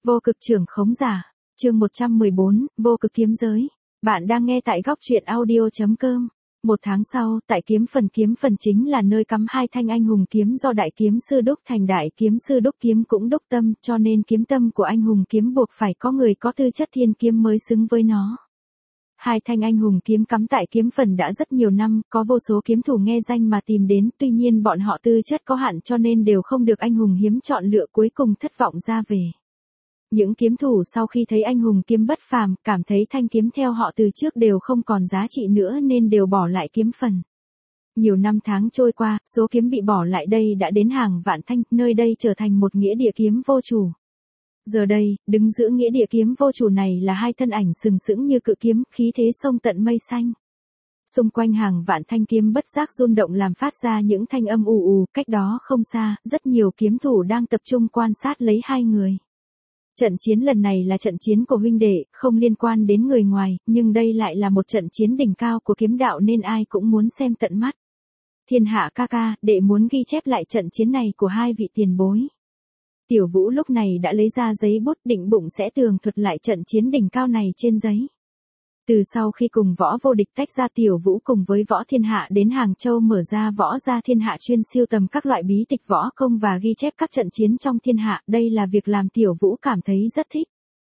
Vô cực trưởng khống giả, chương 114, vô cực kiếm giới. Bạn đang nghe tại góc truyện audio.com. Một tháng sau, tại kiếm phần chính là nơi cắm hai thanh anh hùng kiếm do đại kiếm sư đúc thành. Đại kiếm sư đúc kiếm cũng đúc tâm, cho nên kiếm tâm của anh hùng kiếm buộc phải có người có tư chất thiên kiếm mới xứng với nó. Hai thanh anh hùng kiếm cắm tại kiếm phần đã rất nhiều năm, có vô số kiếm thủ nghe danh mà tìm đến, tuy nhiên bọn họ tư chất có hạn cho nên đều không được anh hùng hiếm chọn lựa, cuối cùng thất vọng ra về. Những kiếm thủ sau khi thấy anh hùng kiếm bất phàm, cảm thấy thanh kiếm theo họ từ trước đều không còn giá trị nữa nên đều bỏ lại kiếm phần. Nhiều năm tháng trôi qua, số kiếm bị bỏ lại đây đã đến hàng vạn thanh, nơi đây trở thành một nghĩa địa kiếm vô chủ. Giờ đây, đứng giữa nghĩa địa kiếm vô chủ này là hai thân ảnh sừng sững như cự kiếm, khí thế sông tận mây xanh. Xung quanh hàng vạn thanh kiếm bất giác rung động làm phát ra những thanh âm ù ù, cách đó không xa, rất nhiều kiếm thủ đang tập trung quan sát lấy hai người. Trận chiến lần này là trận chiến của huynh đệ, không liên quan đến người ngoài, nhưng đây lại là một trận chiến đỉnh cao của kiếm đạo nên ai cũng muốn xem tận mắt. Thiên Hạ ca ca, đệ muốn ghi chép lại trận chiến này của hai vị tiền bối. Tiểu Vũ lúc này đã lấy ra giấy bút, định bụng sẽ tường thuật lại trận chiến đỉnh cao này trên giấy. Từ sau khi cùng Võ Vô Địch tách ra, Tiểu Vũ cùng với Võ Thiên Hạ đến Hàng Châu mở ra Võ Gia Thiên Hạ, chuyên siêu tầm các loại bí tịch võ công và ghi chép các trận chiến trong thiên hạ. Đây là việc làm Tiểu Vũ cảm thấy rất thích.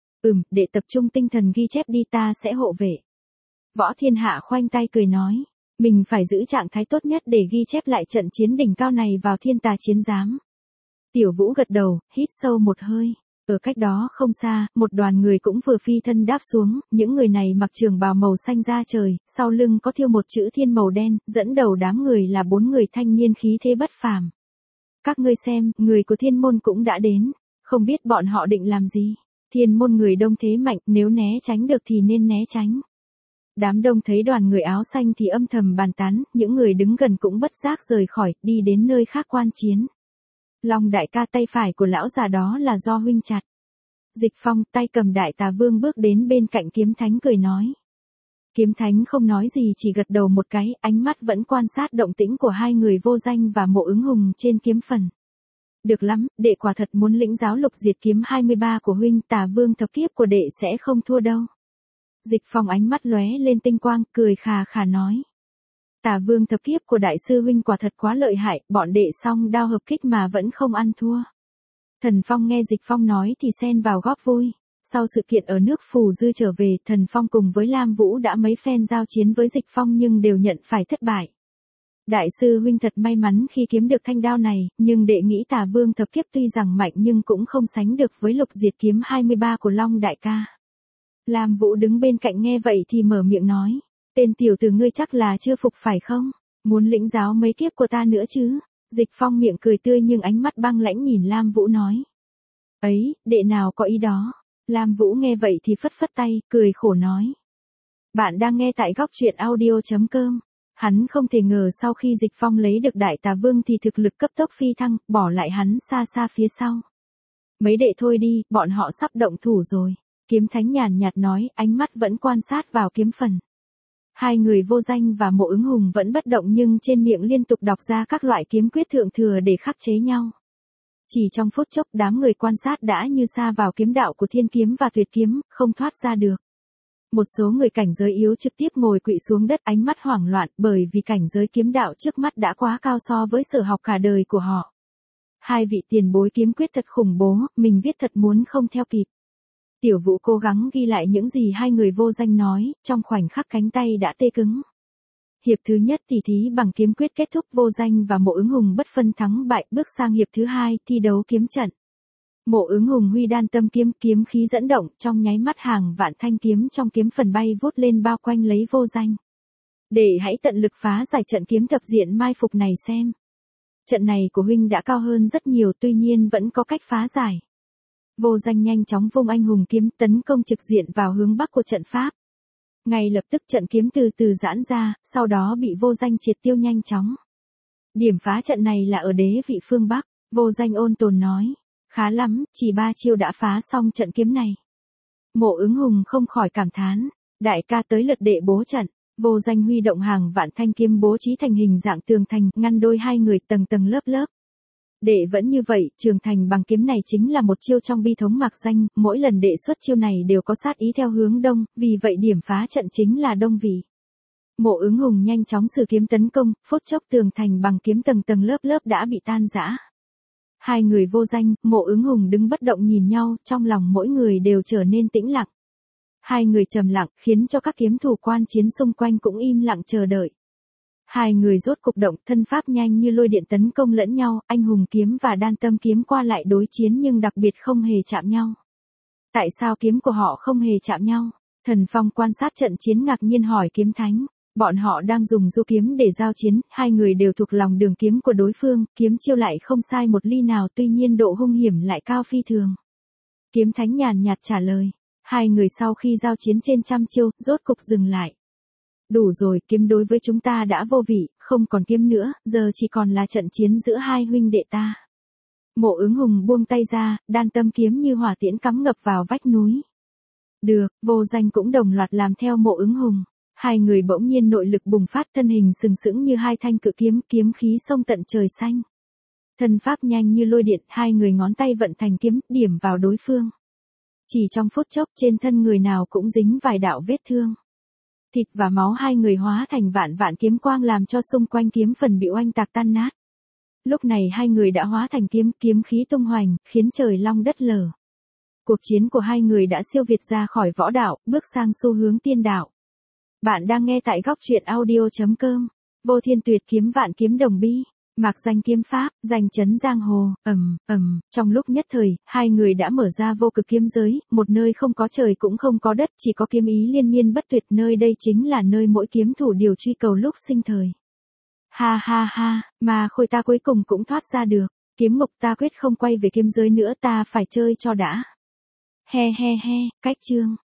Để tập trung tinh thần ghi chép đi, ta sẽ hộ vệ. Võ Thiên Hạ khoanh tay cười nói, mình phải giữ trạng thái tốt nhất để ghi chép lại trận chiến đỉnh cao này vào thiên tà chiến giám. Tiểu Vũ gật đầu, hít sâu một hơi. Ở cách đó không xa, một đoàn người cũng vừa phi thân đáp xuống, những người này mặc trường bào màu xanh da trời, sau lưng có thêu một chữ thiên màu đen, dẫn đầu đám người là 4 người thanh niên khí thế bất phàm. Các ngươi xem, người của thiên môn cũng đã đến, không biết bọn họ định làm gì. Thiên môn người đông thế mạnh, nếu né tránh được thì nên né tránh. Đám đông thấy đoàn người áo xanh thì âm thầm bàn tán, những người đứng gần cũng bất giác rời khỏi, đi đến nơi khác quan chiến. Long đại ca, tay phải của lão già đó là do huynh chặt. Dịch Phong tay cầm Đại Tà Vương bước đến bên cạnh Kiếm Thánh cười nói. Kiếm Thánh không nói gì, chỉ gật đầu một cái, ánh mắt vẫn quan sát động tĩnh của hai người Vô Danh và Mộ Ứng Hùng trên kiếm phần. Được lắm, đệ quả thật muốn lĩnh giáo lục diệt kiếm 23 của huynh, Tà Vương thập kiếp của đệ sẽ không thua đâu. Dịch Phong ánh mắt lóe lên tinh quang, cười khà khà nói. Tà Vương thập kiếp của đại sư huynh quả thật quá lợi hại, bọn đệ song đao hợp kích mà vẫn không ăn thua. Thần Phong nghe Dịch Phong nói thì xen vào góp vui. Sau sự kiện ở nước Phù Dư trở về, Thần Phong cùng với Lam Vũ đã mấy phen giao chiến với Dịch Phong nhưng đều nhận phải thất bại. Đại sư huynh thật may mắn khi kiếm được thanh đao này, nhưng đệ nghĩ Tà Vương thập kiếp tuy rằng mạnh nhưng cũng không sánh được với lục diệt kiếm 23 của Long đại ca. Lam Vũ đứng bên cạnh nghe vậy thì mở miệng nói. Tên tiểu tử ngươi chắc là chưa phục phải không? Muốn lĩnh giáo mấy kiếp của ta nữa chứ? Dịch Phong miệng cười tươi nhưng ánh mắt băng lãnh nhìn Lam Vũ nói. Ấy, đệ nào có ý đó. Lam Vũ nghe vậy thì phất phất tay, cười khổ nói. Bạn đang nghe tại góc truyện audio.com. Hắn không thể ngờ sau khi Dịch Phong lấy được Đại Tà Vương thì thực lực cấp tốc phi thăng, bỏ lại hắn xa xa phía sau. Mấy đệ thôi đi, bọn họ sắp động thủ rồi. Kiếm Thánh nhàn nhạt nói, ánh mắt vẫn quan sát vào kiếm phần. Hai người Vô Danh và Mộ Ứng Hùng vẫn bất động nhưng trên miệng liên tục đọc ra các loại kiếm quyết thượng thừa để khắc chế nhau. Chỉ trong phút chốc đám người quan sát đã như sa vào kiếm đạo của thiên kiếm và tuyệt kiếm, không thoát ra được. Một số người cảnh giới yếu trực tiếp ngồi quỵ xuống đất, ánh mắt hoảng loạn bởi vì cảnh giới kiếm đạo trước mắt đã quá cao so với sở học cả đời của họ. Hai vị tiền bối kiếm quyết thật khủng bố, mình viết thật muốn không theo kịp. Tiểu Vũ cố gắng ghi lại những gì hai người Vô Danh nói, trong khoảnh khắc cánh tay đã tê cứng. Hiệp thứ nhất tỉ thí bằng kiếm quyết kết thúc, Vô Danh và Mộ Ứng Hùng bất phân thắng bại, bước sang hiệp thứ hai, thi đấu kiếm trận. Mộ Ứng Hùng huy đan tâm kiếm, kiếm khí dẫn động, trong nháy mắt hàng vạn thanh kiếm trong kiếm phần bay vút lên bao quanh lấy Vô Danh. Để hãy tận lực phá giải trận kiếm thập diện mai phục này xem. Trận này của huynh đã cao hơn rất nhiều, tuy nhiên vẫn có cách phá giải. Vô Danh nhanh chóng vung anh hùng kiếm tấn công trực diện vào hướng bắc của trận pháp. Ngay lập tức trận kiếm từ từ giãn ra, sau đó bị Vô Danh triệt tiêu nhanh chóng. Điểm phá trận này là ở đế vị phương Bắc, Vô Danh ôn tồn nói. Khá lắm, chỉ 3 chiêu đã phá xong trận kiếm này. Mộ Ứng Hùng không khỏi cảm thán. Đại ca tới lượt đệ bố trận. Vô Danh huy động hàng vạn thanh kiếm bố trí thành hình dạng tường thành, ngăn đôi hai người tầng tầng lớp lớp. Đệ vẫn như vậy, trường thành bằng kiếm này chính là một chiêu trong bi thống mạc danh, mỗi lần đệ xuất chiêu này đều có sát ý theo hướng đông, vì vậy điểm phá trận chính là đông vị. Mộ Ứng Hùng nhanh chóng sử kiếm tấn công, phút chốc tường thành bằng kiếm tầng tầng lớp lớp đã bị tan rã. Hai người vô danh, Mộ Ứng Hùng đứng bất động nhìn nhau, trong lòng mỗi người đều trở nên tĩnh lặng. Hai người trầm lặng, khiến cho các kiếm thủ quan chiến xung quanh cũng im lặng chờ đợi. Hai người rốt cục động, thân pháp nhanh như lôi điện tấn công lẫn nhau, anh hùng kiếm và đan tâm kiếm qua lại đối chiến nhưng đặc biệt không hề chạm nhau. Tại sao kiếm của họ không hề chạm nhau? Thần Phong quan sát trận chiến ngạc nhiên hỏi kiếm thánh. Bọn họ đang dùng du kiếm để giao chiến, hai người đều thuộc lòng đường kiếm của đối phương, kiếm chiêu lại không sai một ly nào, tuy nhiên độ hung hiểm lại cao phi thường. Kiếm thánh nhàn nhạt trả lời. Hai người sau khi giao chiến trên trăm chiêu, rốt cục dừng lại. Đủ rồi, kiếm đối với chúng ta đã vô vị, không còn kiếm nữa, giờ chỉ còn là trận chiến giữa hai huynh đệ ta. Mộ Ứng Hùng buông tay ra, đan tâm kiếm như hỏa tiễn cắm ngập vào vách núi. Được, vô danh cũng đồng loạt làm theo Mộ Ứng Hùng. Hai người bỗng nhiên nội lực bùng phát, thân hình sừng sững như hai thanh cự kiếm, kiếm khí xông tận trời xanh. Thân pháp nhanh như lôi điện, hai người ngón tay vận thành kiếm, điểm vào đối phương. Chỉ trong phút chốc, trên thân người nào cũng dính vài đạo vết thương. Thịt và máu hai người hóa thành vạn vạn kiếm quang làm cho xung quanh kiếm phần bị oanh tạc tan nát. Lúc này hai người đã hóa thành kiếm khí tung hoành, khiến trời long đất lở. Cuộc chiến của hai người đã siêu việt ra khỏi võ đạo, bước sang xu hướng tiên đạo. Bạn đang nghe tại góc truyện audio.com. Vô Thiên Tuyệt kiếm vạn kiếm đồng bi. Mạc danh kiếm pháp, danh chấn giang hồ, trong lúc nhất thời, hai người đã mở ra vô cực kiếm giới, một nơi không có trời cũng không có đất, chỉ có kiếm ý liên miên bất tuyệt, nơi đây chính là nơi mỗi kiếm thủ điều truy cầu lúc sinh thời. Ha ha ha, mà Khôi ta cuối cùng cũng thoát ra được, kiếm ngục ta quyết không quay về kiếm giới nữa, ta phải chơi cho đã. He he he, cách chương.